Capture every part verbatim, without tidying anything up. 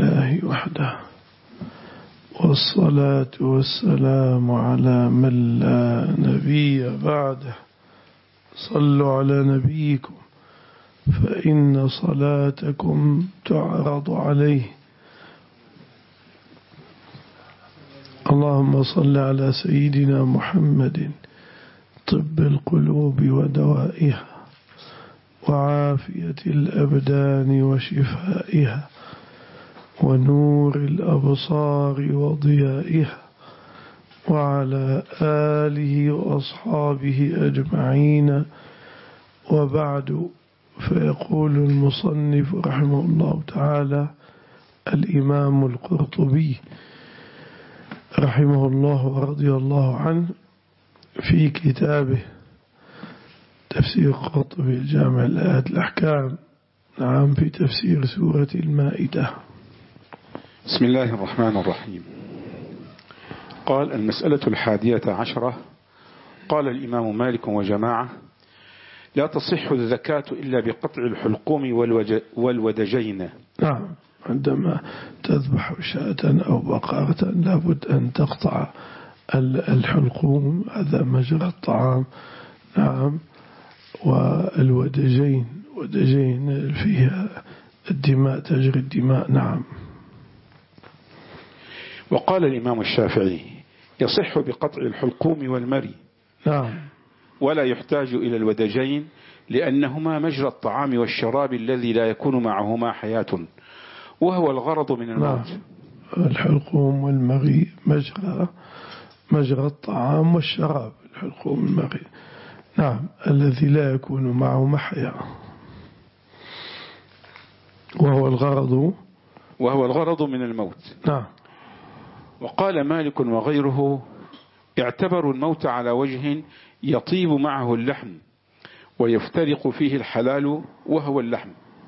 لله وحده، والصلاة والسلام على من لا نبي بعده. صلوا على نبيكم فإن صلاتكم تعرض عليه. اللهم صل على سيدنا محمد طب القلوب ودوائها وعافية الأبدان وشفائها ونور الأبصار وضيائها، وعلى آله وأصحابه أجمعين. وبعد، فيقول المصنف رحمه الله تعالى الإمام القرطبي رحمه الله ورضي الله عنه في كتابه تفسير القرطبي الجامع لآيات الأحكام، نعم، في تفسير سورة المائدة. بسم الله الرحمن الرحيم. قال: المسألة الحادية عشرة. قال الإمام مالك وجماعة: لا تصح الزكاة إلا بقطع الحلقوم والودجين. نعم، عندما تذبح شاة أو بقرة لابد أن تقطع الحلقوم، هذا مجرى الطعام، نعم، والودجين، ودجين فيها الدماء، تجري الدماء، نعم. وقال الإمام الشافعي: يصح بقطع الحلقوم والمري، نعم، ولا يحتاج إلى الودجين لأنهما مجرى الطعام والشراب الذي لا يكون معهما حياة، وهو الغرض من الموت. نعم. الحلقوم والمري مجرى مجرى الطعام والشراب، الحلقوم والمري، نعم، الذي لا يكون معهما حياة، وهو الغرض وهو الغرض من الموت. نعم. وقال مالك وغيره: اعتبروا الموت على وجه يطيب معه اللحم ويفترق فيه الحلال وهو اللحم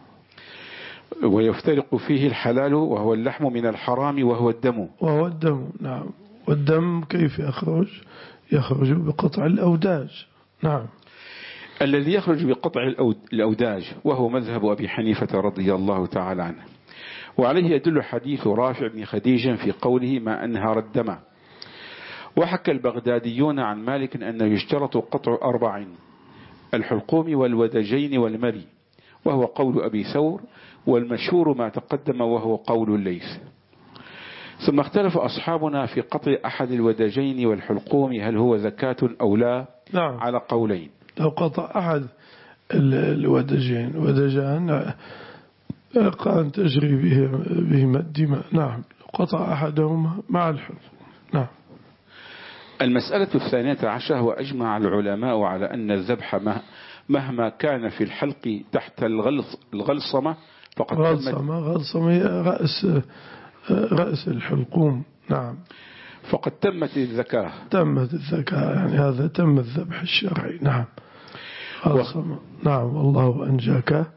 ويفترق فيه الحلال وهو اللحم من الحرام وهو الدم وهو الدم نعم. والدم كيف يخرج؟ يخرج بقطع الأوداج، نعم، الذي يخرج بقطع الأوداج، وهو مذهب أبي حنيفة رضي الله تعالى عنه. وعليه يدل حديث رافع بن خديج في قوله: ما أنهر الدم. وحكى البغداديون عن مالك أنه يشترط قطع أربع: الحلقوم والودجين والمري، وهو قول أبي ثور، والمشهور ما تقدم وهو قول الليث. ثم اختلف أصحابنا في قطع أحد الودجين والحلقوم هل هو زكاة أو لا، نعم، على قولين. لو قطع أحد الودجين، ودجان كان تجري بهما الدماء، نعم، لو قطع أحدهما مع الحلقوم، نعم. المسألة الثانية عشرة: وأجمع العلماء على أن الذبح مهما كان في الحلق تحت الغلص الغلصمة فقد غلصمة غلصمة رأس رأس الحلقوم، نعم، فقد تمت الزكاة تمت الزكاة، يعني هذا تم الذبح الشرعي، نعم. غلصمة، نعم. والله أنجاك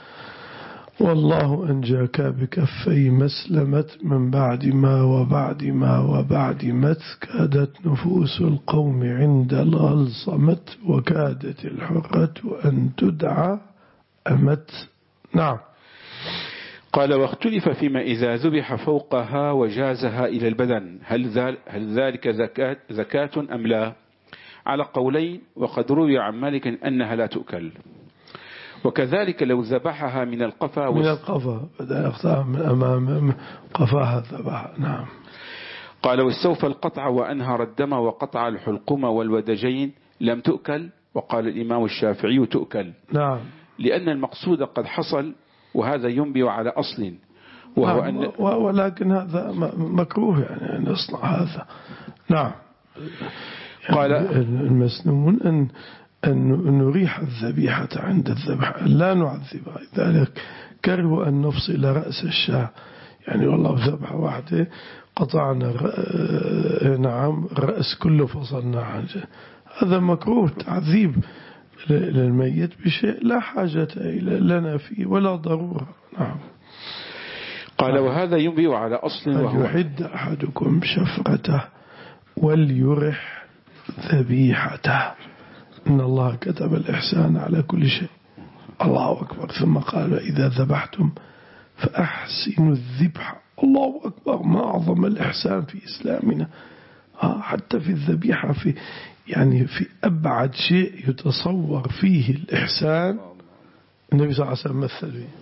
والله أنجاك بكفي مسلمة من بعد ما وبعد ما وبعد مت، كادت نفوس القوم عند الغلصمة، وكادت الحرة أن تدعى أمت، نعم. قال: واختلف فيما إذا ذبح فوقها وجازها إلى البدن هل ذلك زكاة, زكاة أم لا، على قولين. وقد روي عن مالك أنها لا تؤكل. وكذلك لو ذبحها من القفا من القفا بدأ يقطع من أمام قفاها ذبح، نعم. قال: واستوفى القطع وأنهر الدم وقطع الحلقوم والودجين لم تؤكل. وقال الإمام الشافعي: تؤكل، نعم، لأن المقصود قد حصل، وهذا ينبئ على أصل، وهو نعم. أن ولكن هذا مكروه، يعني أن نصنع هذا، نعم. يعني قال: المسنون أن أن نريح الذبيحة عند الذبح، لا نعذبها. ذلك كرهوا أن نفصل رأس الشاة، يعني والله ذبحة واحدة قطعنا نعم الرأس كله فصلنا عنه، هذا مكروه، تعذيب للميت بشيء لا حاجة لنا فيه ولا ضرورة، نعم. قال: وهذا ينبئ على أصل، وهو يحد أحدكم شفرته وليرح ذبيحته، إن الله كتب الإحسان على كل شيء. الله أكبر. ثم قال: إذا ذبحتم فأحسنوا الذبح. الله أكبر، ما أعظم الإحسان في إسلامنا. حتى في الذبيحة، في يعني في أبعد شيء يتصور فيه الإحسان النبي صلى الله عليه وسلم مثل فيه.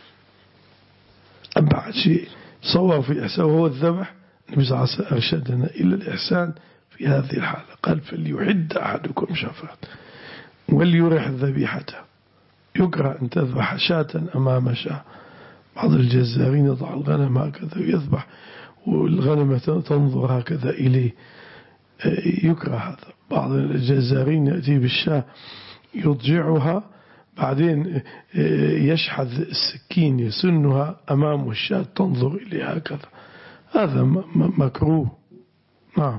أبعد شيء صور في الإحسان وهو الذبح، النبي صلى الله عليه وسلم أرشدنا إلى الإحسان في هذه الحالة. قال فليحد أحدكم شفرة وليرح ذبيحته. يكره أن تذبح شاة أمام شاة. بعض الجزارين يضع الغنم هكذا ويذبح والغنمة تنظر هكذا إليه، يكره هذا. بعض الجزارين يأتي بالشاة يضجعها، بعدين يشحذ السكين يسنها أمام الشاة تنظر إليه هكذا، هذا مكروه. نعم.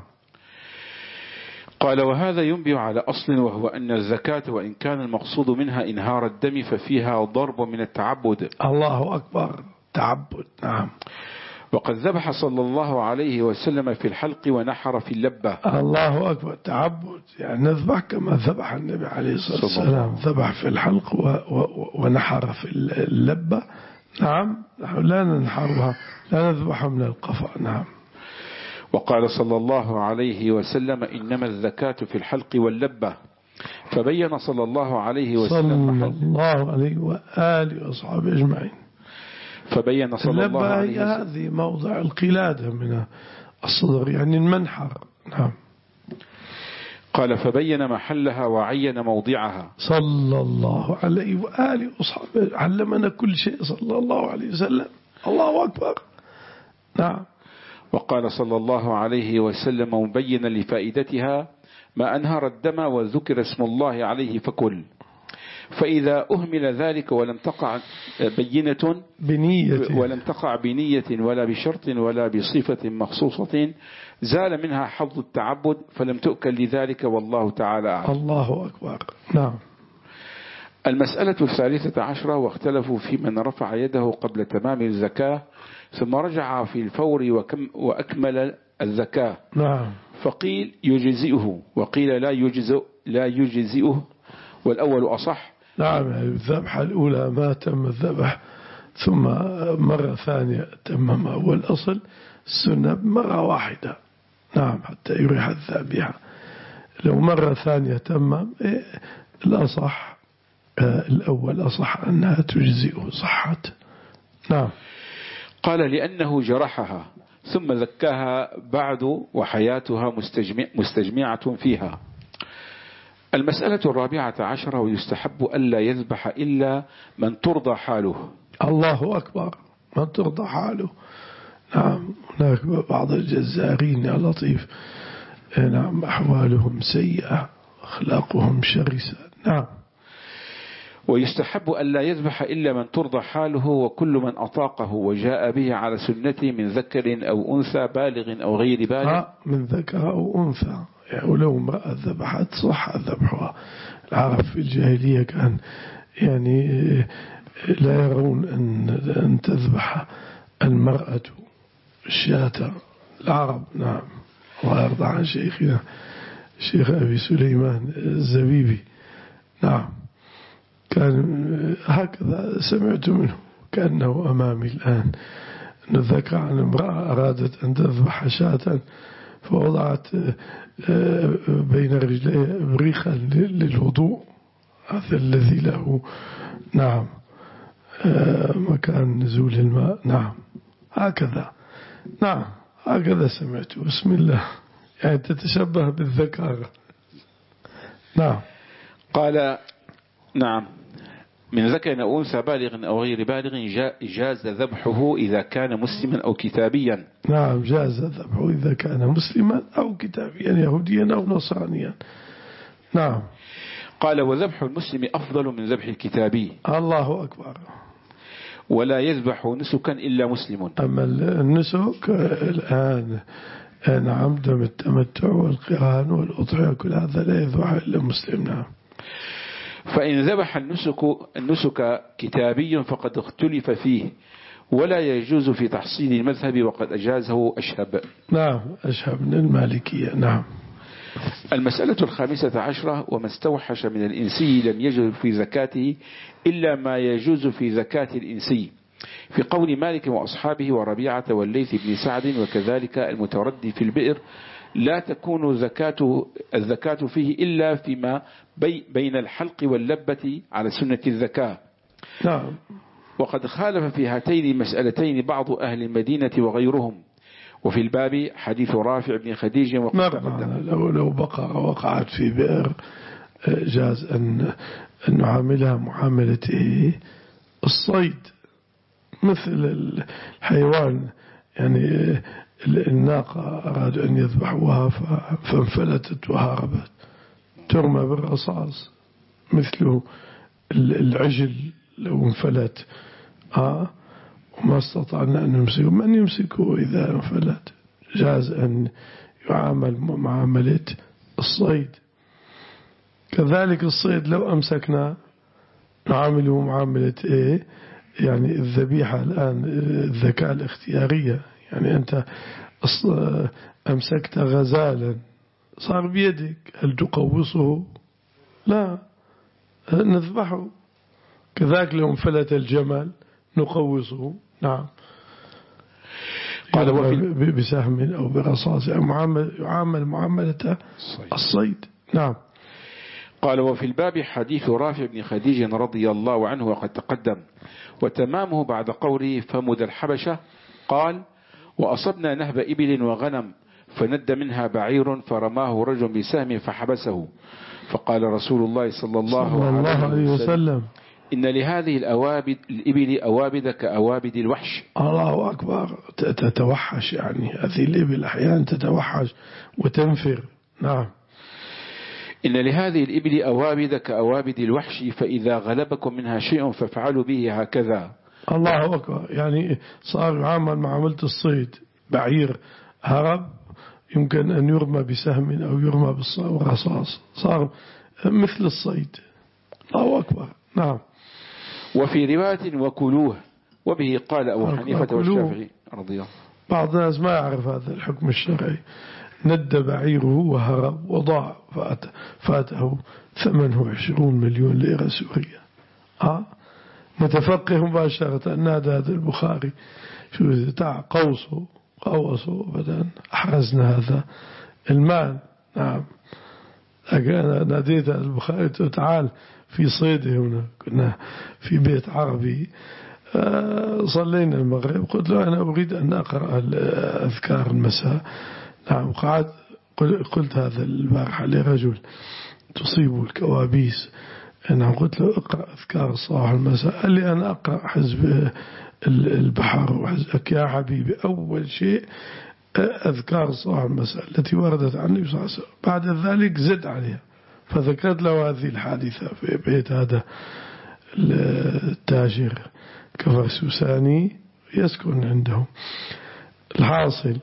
قال وهذا ينبئ على أصل، وهو أن الزكاة وإن كان المقصود منها إنهار الدم ففيها ضرب من التعبد. الله أكبر، تعبد. نعم. وقد ذبح صلى الله عليه وسلم في الحلق ونحر في اللبة. الله أكبر، تعبد، يعني نذبح كما ذبح النبي عليه الصلاة والسلام، ذبح في الحلق و و ونحر في اللبة. نعم. لا ننحرها، لا نذبحها من القفا. نعم. وقال صلى الله عليه وسلم إنما الزكاة في الحلق واللبة، فبين صلى الله عليه وسلم صلى الله عليه وآله وأصحابه أجمعين. فبين صلى الله عليه وسلم هذه موضع القلادة من الصدر، يعني المنحر. نعم. قال فبين محلها وعين موضعها صلى الله عليه وآله وأصحابه، علمنا كل شيء صلى الله عليه وسلم. الله أكبر. نعم. وقال صلى الله عليه وسلم مبينا لفائدتها ما أنهر الدم وذكر اسم الله عليه فكل. فإذا أهمل ذلك ولم تقع بينة بنية ولم تقع بنية ولا بشرط ولا بصفة مخصوصة زال منها حظ التعبد فلم تؤكل لذلك، والله تعالى أعلم. الله أكبر. نعم. المسألة الثالثة عشرة، واختلفوا في من رفع يده قبل تمام الزكاة ثم رجع في الفور وكم وأكمل الزكاة. نعم. فقيل يجزئه وقيل لا يجزئ لا يجزئه، والأول أصح. نعم. الذبحة الأولى ما تم الذبح ثم مرة ثانية تمم أول أصل السنة مرة واحدة. نعم. حتى يريح الذبيحة. لو مرة ثانية تمم إيه الأصح الأول أصح أنها تجزئه صحت. نعم. قال لأنه جرحها ثم زكاها بعد وحياتها مستجمع مستجمعة فيها. المسألة الرابعة عشرة، ويستحب ألا يذبح إلا من ترضى حاله. الله أكبر، من ترضى حاله. نعم. هناك بعض الجزارين يا لطيف، نعم، أحوالهم سيئة، أخلاقهم شرسة. نعم. ويستحب ألا يذبح إلا من ترضى حاله، وكل من أطاقه وجاء به على سنته من ذكر أو أنثى بالغ أو غير بالغ. من ذكر أو أنثى، يعني ولو امرأة ذبحت صح ذبحها. العرب في الجاهلية كان يعني لا يرون أن, أن تذبح المرأة الشاة. العرب. نعم. الله يرضى عن شيخنا الشيخ أبي سليمان الزبيبي. نعم. كان هكذا سمعت منه كأنه أمامي الآن، أنه ذكر عن امرأة أرادت أن تذبح شاة فوضعت بين رجليه بريخا للوضوء، هذا الذي له نعم مكان نزول الماء. نعم. هكذا. نعم. هكذا سمعت. بسم الله، يعني تتشبه بالذكر. نعم. قال نعم من ذكر أو أنثى بالغ أو غير بالغ جاز ذبحه إذا كان مسلما أو كتابيا. نعم. جاز ذبحه إذا كان مسلما أو كتابيا، يهوديا أو نصرانيا. نعم. قال وذبح المسلم أفضل من ذبح الكتابي. الله أكبر. ولا يذبح نسكا إلا مسلم. أما النسك الآن نعم دم التمتع والقران والأضحية كل هذا لا يذبح إلا مسلم. نعم. فإن ذبح النسك, النسك كتابي فقد اختلف فيه ولا يجوز في تحصيل المذهب، وقد أجازه أشهب. نعم. أشهب من المالكية. نعم. المسألة الخامسة عشرة، وما استوحش من الإنسي لم يجوز في زكاته إلا ما يجوز في زكاة الإنسي، في قول مالك وأصحابه وربيعة والليث بن سعد وكذلك المتردي في البئر لا تكون زكاة الزكاة فيه إلا فيما بي بين الحلق واللبة على سنة الزكاة. نعم. وقد خالف في هاتين المسألتين بعض أهل المدينة وغيرهم. وفي الباب حديث رافع بن خديج وقد تقدم. لو لو بقرة وقعت في بئر جاز أن أن نعاملها معاملة الصيد مثل الحيوان، يعني الناقة أرادوا أن يذبحوها فانفلتت وهربت ترمى بالرصاص، مثله العجل لو انفلت آه وما استطعنا أن نمسكه، من يمسكه إذا انفلت؟ جاز أن يعامل معاملة الصيد. كذلك الصيد لو أمسكنا نعامله معاملة إيه؟ يعني الذبيحة الآن الذكاء الاختيارية، يعني أنت أمسكت غزالا صار بيدك، هل تقوصه؟ لا، نذبحه. كذلك لو انفلت الجمل نقوصه. نعم. قال بسهم أو برصاص يعامل, يعامل معاملة الصيد. نعم. قال وفي الباب حديث رافع بن خديج رضي الله عنه وقد تقدم، وتمامه بعد قوله فمد الحبشة قال وأصبنا نهب إبل وغنم فند منها بعير فرماه رجل بسهم فحبسه، فقال رسول الله صلى الله, صلى الله عليه وسلم إن لهذه الأوابد الإبل أوابد كأوابد الوحش. الله أكبر، تتوحش، يعني هذه الإبل أحيانا تتوحش وتنفر. نعم. إن لهذه الإبل أوابد كأوابد الوحش فإذا غلبكم منها شيء فافعلوا به هكذا. الله أكبر، يعني صار يعامل معاملة الصيد، بعير هرب يمكن أن يرمى بسهم أو يرمى بالرصاص، صار مثل الصيد. الله أكبر. نعم. وفي رواية وكلوه، وبه قال أبو حنيفة والشافعي رضي الله. بعض الناس ما يعرف هذا الحكم الشرعي، ند بعيره وهرب وضاع فات فاته ثمنه عشرون مليون ليرة سورية. ها نتفقه مباشرة أن هذا البخاري شو تاع قوسه قوسه بدأ أحرزنا هذا المال. نعم. أنا ناديت البخاري تعال في صيده هنا، كنا في بيت عربي صلينا المغرب، قلت له أنا أريد أن أقرأ أذكار المساء. نعم. قعد قلت هذا البارحة لرجل تصيب الكوابيس، أنا قلت له اقرأ أذكار الصباح المساء، قال لي أنا أقرأ حزب البحر وحزبك يا حبيبي. أول شيء أذكار الصباح المساء التي وردت عن النبي صلى الله عليه وسلم، بعد ذلك زد عليها. فذكرت له هذه الحادثة في بيت هذا التاجر كفرسوساني يسكن عندهم. الحاصل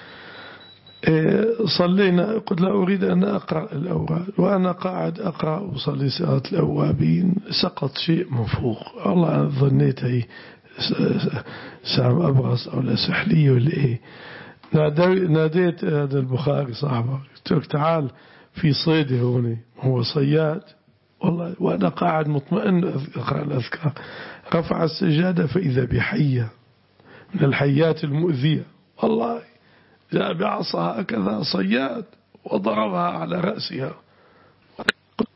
صلينا، قلت لا أريد أن أقرأ الأوراد، وأنا قاعد أقرأ وصلي صلاة الأوابين سقط شيء من فوق. الله ظنيت هي سام أبرص أو لا سحلية ولا إيه. ناديت هذا البخاري صاحبه، قلت له تعال في صيده هوني، هو صياد والله، وأنا قاعد مطمئن أقرأ الأذكار. رفع السجادة فإذا بحية من الحيات المؤذية، والله جاء بعصا هكذا صياد وضربها على رأسها.